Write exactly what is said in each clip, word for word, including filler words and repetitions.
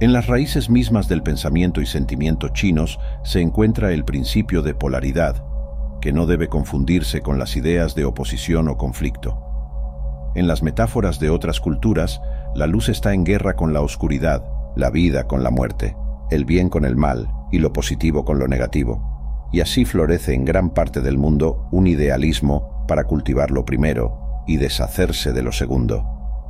En las raíces mismas del pensamiento y sentimiento chinos se encuentra el principio de polaridad, que no debe confundirse con las ideas de oposición o conflicto. En las metáforas de otras culturas, la luz está en guerra con la oscuridad, la vida con la muerte, el bien con el mal y lo positivo con lo negativo. Y así florece en gran parte del mundo un idealismo para cultivar lo primero y deshacerse de lo segundo.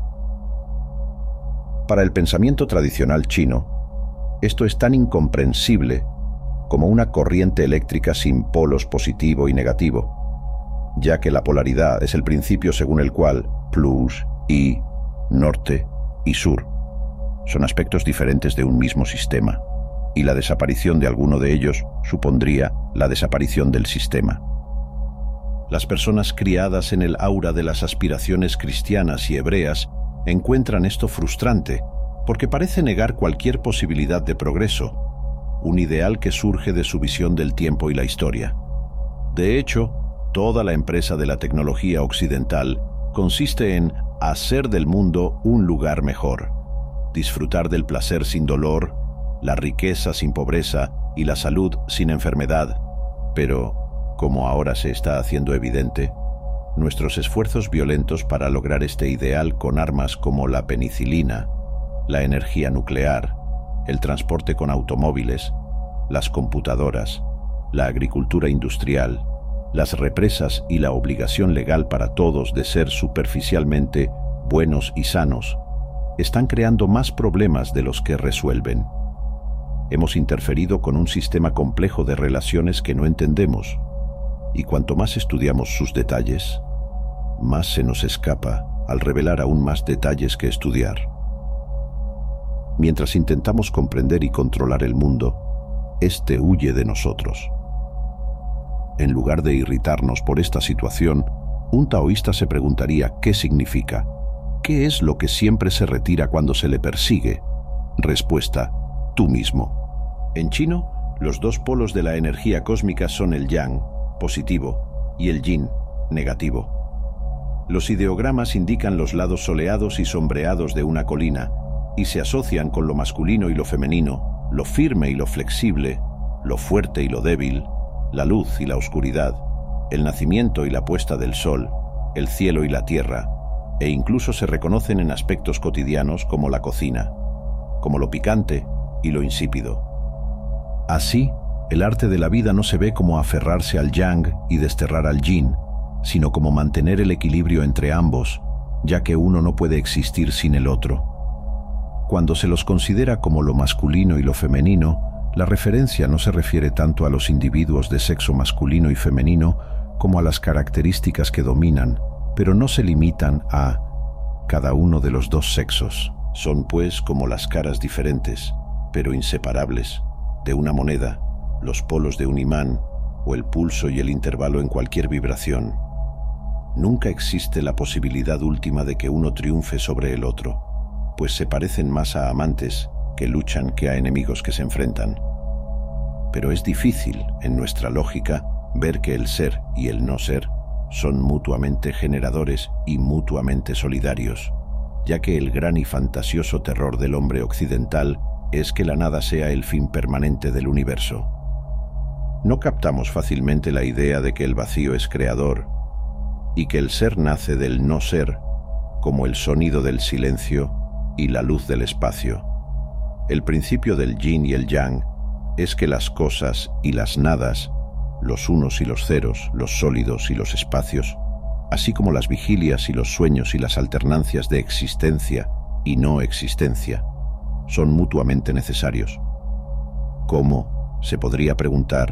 Para el pensamiento tradicional chino, esto es tan incomprensible como una corriente eléctrica sin polos positivo y negativo, ya que la polaridad es el principio según el cual plus y norte y sur son aspectos diferentes de un mismo sistema, y la desaparición de alguno de ellos supondría la desaparición del sistema. Las personas criadas en el aura de las aspiraciones cristianas y hebreas encuentran esto frustrante, porque parece negar cualquier posibilidad de progreso, un ideal que surge de su visión del tiempo y la historia. De hecho, toda la empresa de la tecnología occidental consiste en hacer del mundo un lugar mejor, disfrutar del placer sin dolor, la riqueza sin pobreza y la salud sin enfermedad. Pero, como ahora se está haciendo evidente, nuestros esfuerzos violentos para lograr este ideal con armas como la penicilina, la energía nuclear, el transporte con automóviles, las computadoras, la agricultura industrial, las represas y la obligación legal para todos de ser superficialmente buenos y sanos, están creando más problemas de los que resuelven. Hemos interferido con un sistema complejo de relaciones que no entendemos, y cuanto más estudiamos sus detalles, más se nos escapa al revelar aún más detalles que estudiar. Mientras intentamos comprender y controlar el mundo, éste huye de nosotros. En lugar de irritarnos por esta situación, un taoísta se preguntaría qué significa. ¿Qué es lo que siempre se retira cuando se le persigue? Respuesta: tú mismo. En chino, los dos polos de la energía cósmica son el yang, positivo, y el yin, negativo. Los ideogramas indican los lados soleados y sombreados de una colina, y se asocian con lo masculino y lo femenino, lo firme y lo flexible, lo fuerte y lo débil, la luz y la oscuridad, el nacimiento y la puesta del sol, el cielo y la tierra, e incluso se reconocen en aspectos cotidianos como la cocina, como lo picante y lo insípido. Así, el arte de la vida no se ve como aferrarse al yang y desterrar al yin, sino como mantener el equilibrio entre ambos, ya que uno no puede existir sin el otro. Cuando se los considera como lo masculino y lo femenino, la referencia no se refiere tanto a los individuos de sexo masculino y femenino como a las características que dominan, pero no se limitan a cada uno de los dos sexos. Son pues como las caras diferentes, pero inseparables, de una moneda, los polos de un imán o el pulso y el intervalo en cualquier vibración. Nunca existe la posibilidad última de que uno triunfe sobre el otro, pues se parecen más a amantes que luchan que a enemigos que se enfrentan. Pero es difícil, en nuestra lógica, ver que el ser y el no ser son mutuamente generadores y mutuamente solidarios, ya que el gran y fantasioso terror del hombre occidental es que la nada sea el fin permanente del universo. No captamos fácilmente la idea de que el vacío es creador y que el ser nace del no ser, como el sonido del silencio y la luz del espacio. El principio del yin y el yang es que las cosas y las nadas, los unos y los ceros, los sólidos y los espacios, así como las vigilias y los sueños y las alternancias de existencia y no existencia, son mutuamente necesarios. ¿Cómo, se podría preguntar,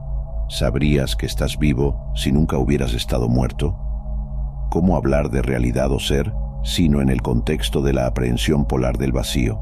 sabrías que estás vivo si nunca hubieras estado muerto? ¿Cómo hablar de realidad o ser, sino en el contexto de la aprehensión polar del vacío?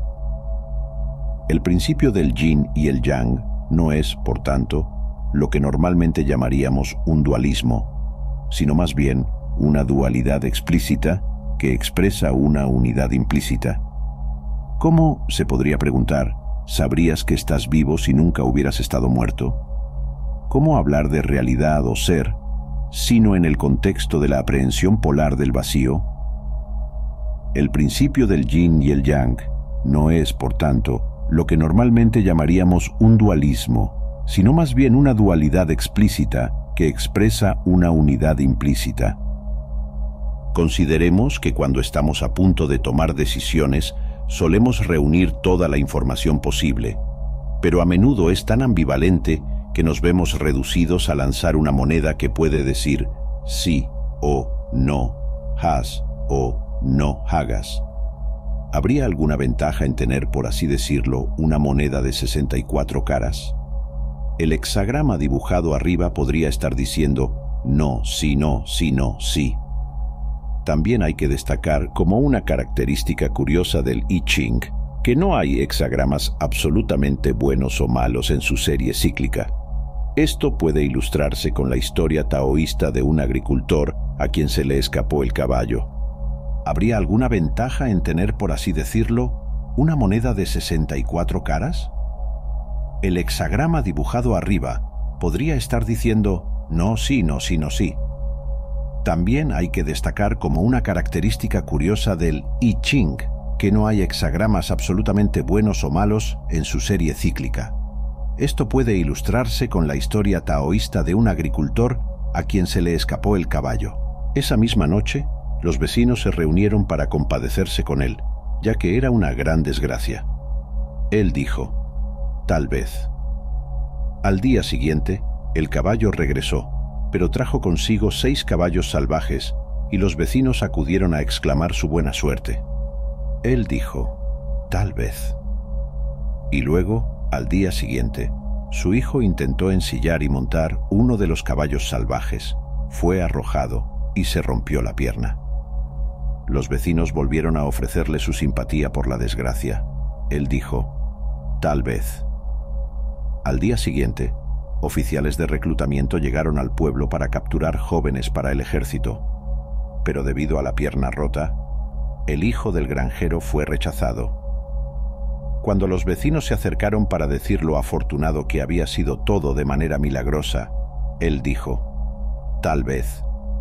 El principio del yin y el yang no es, por tanto, lo que normalmente llamaríamos un dualismo, sino más bien una dualidad explícita que expresa una unidad implícita. ¿Cómo, se podría preguntar, sabrías que estás vivo si nunca hubieras estado muerto? ¿Cómo hablar de realidad o ser, sino en el contexto de la aprehensión polar del vacío? El principio del yin y el yang no es, por tanto, lo que normalmente llamaríamos un dualismo, sino más bien una dualidad explícita que expresa una unidad implícita. Consideremos que cuando estamos a punto de tomar decisiones, solemos reunir toda la información posible, pero a menudo es tan ambivalente que nos vemos reducidos a lanzar una moneda que puede decir sí o no, haz o no hagas. ¿Habría alguna ventaja en tener, por así decirlo, una moneda de sesenta y cuatro caras? El hexagrama dibujado arriba podría estar diciendo no, sí, no, sí, no, sí. También hay que destacar como una característica curiosa del I Ching que no hay hexagramas absolutamente buenos o malos en su serie cíclica. Esto puede ilustrarse con la historia taoísta de un agricultor a quien se le escapó el caballo. ¿Habría alguna ventaja en tener, por así decirlo, una moneda de sesenta y cuatro caras? El hexagrama dibujado arriba podría estar diciendo no, sí, no, sí, no, sí. También hay que destacar como una característica curiosa del I Ching que no hay hexagramas absolutamente buenos o malos en su serie cíclica. Esto puede ilustrarse con la historia taoísta de un agricultor a quien se le escapó el caballo. Esa misma noche, los vecinos se reunieron para compadecerse con él, ya que era una gran desgracia. Él dijo, tal vez. Al día siguiente, el caballo regresó, pero trajo consigo seis caballos salvajes, y los vecinos acudieron a exclamar su buena suerte. Él dijo, tal vez. Y luego, al día siguiente, su hijo intentó ensillar y montar uno de los caballos salvajes, fue arrojado y se rompió la pierna. Los vecinos volvieron a ofrecerle su simpatía por la desgracia. Él dijo, tal vez. Al día siguiente, oficiales de reclutamiento llegaron al pueblo para capturar jóvenes para el ejército, pero debido a la pierna rota, el hijo del granjero fue rechazado. Cuando los vecinos se acercaron para decir lo afortunado que había sido todo de manera milagrosa, él dijo, tal vez.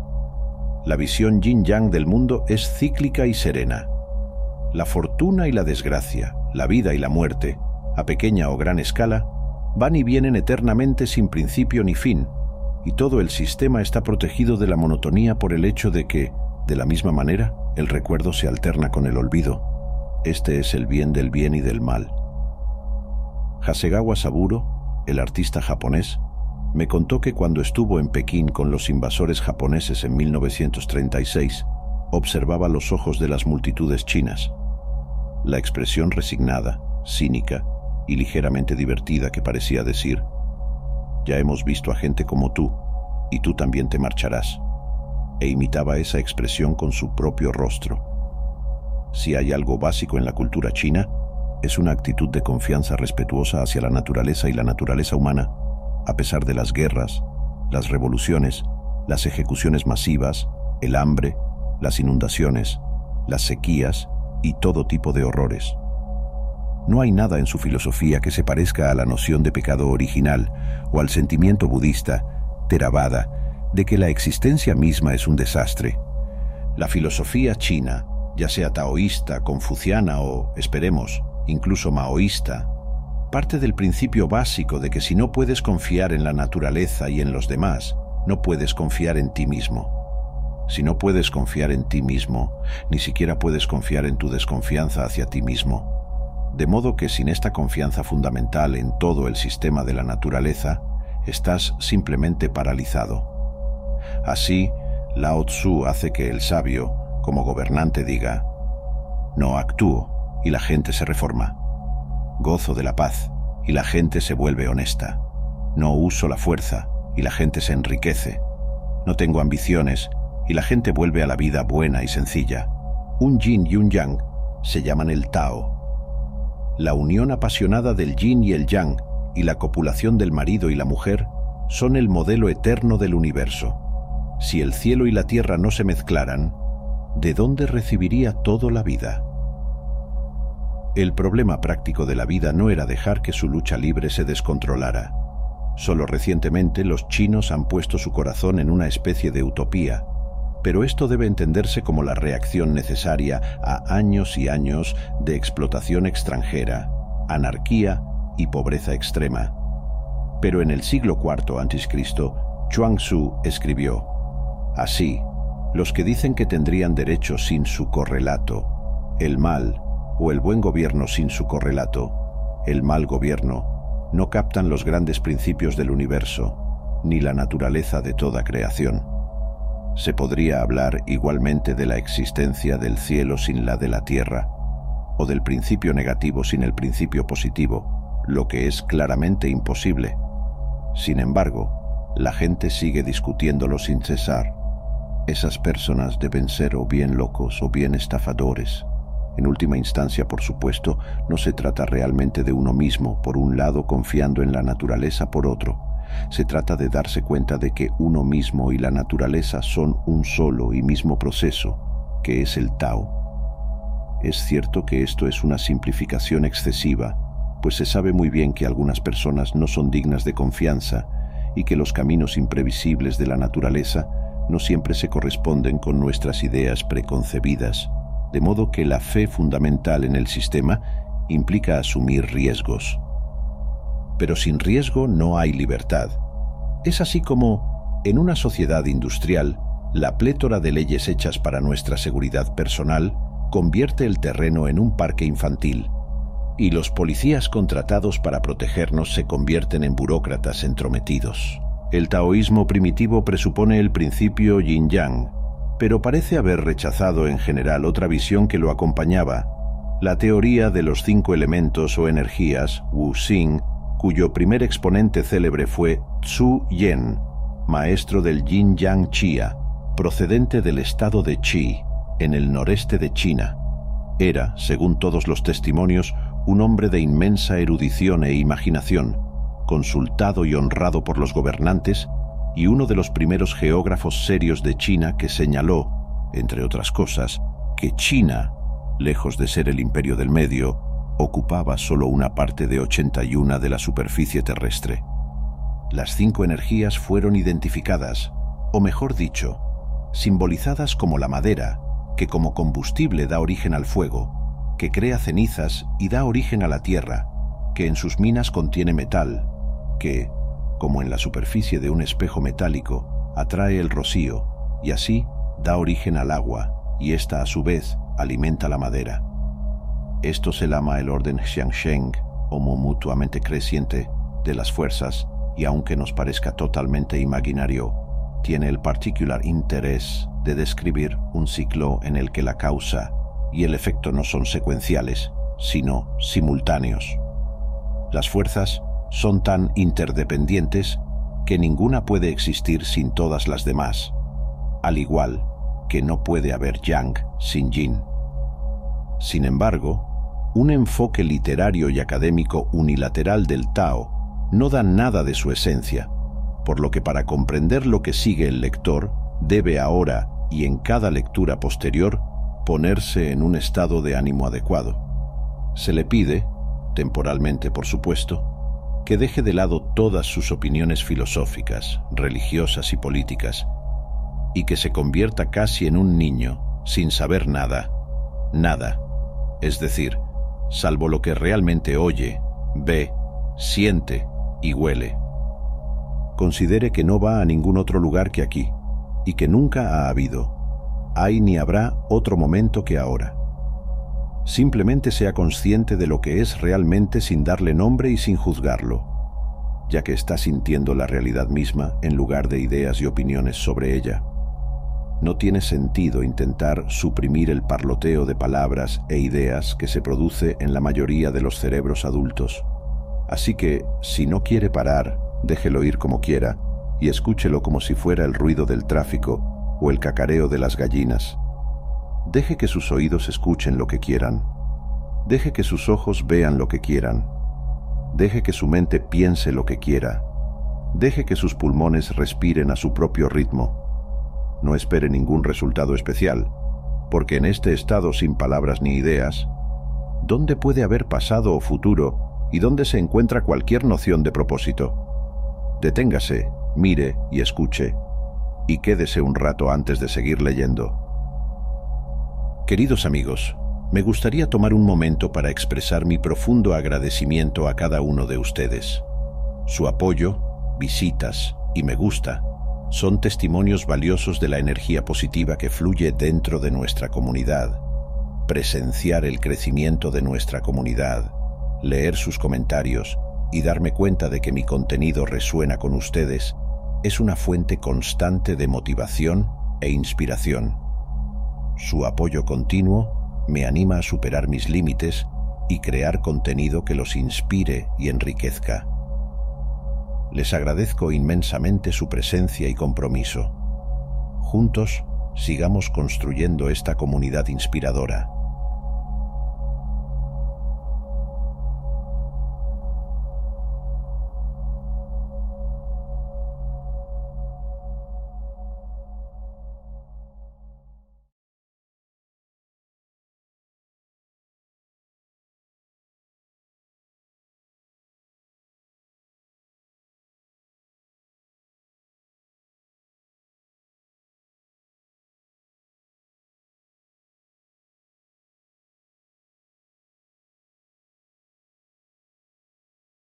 La visión yin-yang del mundo es cíclica y serena. La fortuna y la desgracia, la vida y la muerte, a pequeña o gran escala, van y vienen eternamente sin principio ni fin, y todo el sistema está protegido de la monotonía por el hecho de que, de la misma manera, el recuerdo se alterna con el olvido. Este es el bien del bien y del mal. Hasegawa Saburo, el artista japonés, me contó que cuando estuvo en Pekín con los invasores japoneses en mil novecientos treinta y seis, observaba los ojos de las multitudes chinas. La expresión resignada, cínica y ligeramente divertida que parecía decir, ya hemos visto a gente como tú, y tú también te marcharás, e imitaba esa expresión con su propio rostro. Si hay algo básico en la cultura china, es una actitud de confianza respetuosa hacia la naturaleza y la naturaleza humana, a pesar de las guerras, las revoluciones, las ejecuciones masivas, el hambre, las inundaciones, las sequías y todo tipo de horrores. No hay nada en su filosofía que se parezca a la noción de pecado original o al sentimiento budista, Theravada, de que la existencia misma es un desastre. La filosofía china, ya sea taoísta, confuciana o, esperemos, incluso maoísta, parte del principio básico de que si no puedes confiar en la naturaleza y en los demás, no puedes confiar en ti mismo. Si no puedes confiar en ti mismo, ni siquiera puedes confiar en tu desconfianza hacia ti mismo. De modo que sin esta confianza fundamental en todo el sistema de la naturaleza, estás simplemente paralizado. Así, Lao Tzu hace que el sabio, como gobernante, diga, no actúo y la gente se reforma. Gozo de la paz y la gente se vuelve honesta. No uso la fuerza y la gente se enriquece. No tengo ambiciones y la gente vuelve a la vida buena y sencilla. Un yin y un yang se llaman el Tao. La unión apasionada del yin y el yang y la copulación del marido y la mujer son el modelo eterno del universo. Si el cielo y la tierra no se mezclaran, ¿de dónde recibiría todo la vida? El problema práctico de la vida no era dejar que su lucha libre se descontrolara. Solo recientemente los chinos han puesto su corazón en una especie de utopía, pero esto debe entenderse como la reacción necesaria a años y años de explotación extranjera, anarquía y pobreza extrema. Pero en el siglo cuarto antes de Cristo, Chuang-Tzu escribió: así, los que dicen que tendrían derecho sin su correlato, el mal, o el buen gobierno sin su correlato, el mal gobierno, no captan los grandes principios del universo, ni la naturaleza de toda creación. Se podría hablar igualmente de la existencia del cielo sin la de la tierra, o del principio negativo sin el principio positivo, lo que es claramente imposible. Sin embargo, la gente sigue discutiéndolo sin cesar. Esas personas deben ser o bien locos o bien estafadores. En última instancia, por supuesto, no se trata realmente de uno mismo, por un lado, confiando en la naturaleza por otro. Se trata de darse cuenta de que uno mismo y la naturaleza son un solo y mismo proceso, que es el Tao. Es cierto que esto es una simplificación excesiva, pues se sabe muy bien que algunas personas no son dignas de confianza y que los caminos imprevisibles de la naturaleza no siempre se corresponden con nuestras ideas preconcebidas, de modo que la fe fundamental en el sistema implica asumir riesgos. Pero sin riesgo no hay libertad. Es así como, en una sociedad industrial, la plétora de leyes hechas para nuestra seguridad personal convierte el terreno en un parque infantil, y los policías contratados para protegernos se convierten en burócratas entrometidos. El taoísmo primitivo presupone el principio yin-yang, pero parece haber rechazado en general otra visión que lo acompañaba, la teoría de los cinco elementos o energías, Wu-Xing, cuyo primer exponente célebre fue Zhu Yen, maestro del yin-yang Chia, procedente del estado de Qi, en el noreste de China. Era, según todos los testimonios, un hombre de inmensa erudición e imaginación, consultado y honrado por los gobernantes, y uno de los primeros geógrafos serios de China que señaló, entre otras cosas, que China, lejos de ser el imperio del medio, ocupaba solo una parte de ochenta y una de la superficie terrestre. Las cinco energías fueron identificadas, o mejor dicho, simbolizadas como la madera, que como combustible da origen al fuego, que crea cenizas y da origen a la tierra, que en sus minas contiene metal, que, como en la superficie de un espejo metálico, atrae el rocío y así da origen al agua, y ésta a su vez alimenta la madera. Esto se llama el orden Xiangsheng, o mutuamente creciente, de las fuerzas, y aunque nos parezca totalmente imaginario, tiene el particular interés de describir un ciclo en el que la causa y el efecto no son secuenciales, sino simultáneos. Las fuerzas son tan interdependientes que ninguna puede existir sin todas las demás, al igual que no puede haber yang sin yin. Sin embargo, un enfoque literario y académico unilateral del Tao no da nada de su esencia, por lo que para comprender lo que sigue el lector, debe ahora y en cada lectura posterior ponerse en un estado de ánimo adecuado. Se le pide, temporalmente por supuesto, que deje de lado todas sus opiniones filosóficas, religiosas y políticas, y que se convierta casi en un niño, sin saber nada, nada, es decir, salvo lo que realmente oye, ve, siente y huele. Considere que no va a ningún otro lugar que aquí, y que nunca ha habido, hay ni habrá otro momento que ahora. Simplemente sea consciente de lo que es realmente sin darle nombre y sin juzgarlo, ya que está sintiendo la realidad misma en lugar de ideas y opiniones sobre ella. No tiene sentido intentar suprimir el parloteo de palabras e ideas que se produce en la mayoría de los cerebros adultos. Así que, si no quiere parar, déjelo ir como quiera y escúchelo como si fuera el ruido del tráfico o el cacareo de las gallinas. Deje que sus oídos escuchen lo que quieran. Deje que sus ojos vean lo que quieran. Deje que su mente piense lo que quiera. Deje que sus pulmones respiren a su propio ritmo. No espere ningún resultado especial, porque en este estado sin palabras ni ideas, ¿dónde puede haber pasado o futuro y dónde se encuentra cualquier noción de propósito? Deténgase, mire y escuche, y quédese un rato antes de seguir leyendo. Queridos amigos, Me gustaría tomar un momento para expresar mi profundo agradecimiento a cada uno de ustedes. Su apoyo, visitas y me gusta son testimonios valiosos de la energía positiva que fluye dentro de nuestra comunidad. Presenciar el crecimiento de nuestra comunidad, leer sus comentarios y darme cuenta de que mi contenido resuena con ustedes es una fuente constante de motivación e inspiración. Su apoyo continuo me anima a superar mis límites y crear contenido que los inspire y enriquezca. Les agradezco inmensamente su presencia y compromiso. Juntos, sigamos construyendo esta comunidad inspiradora.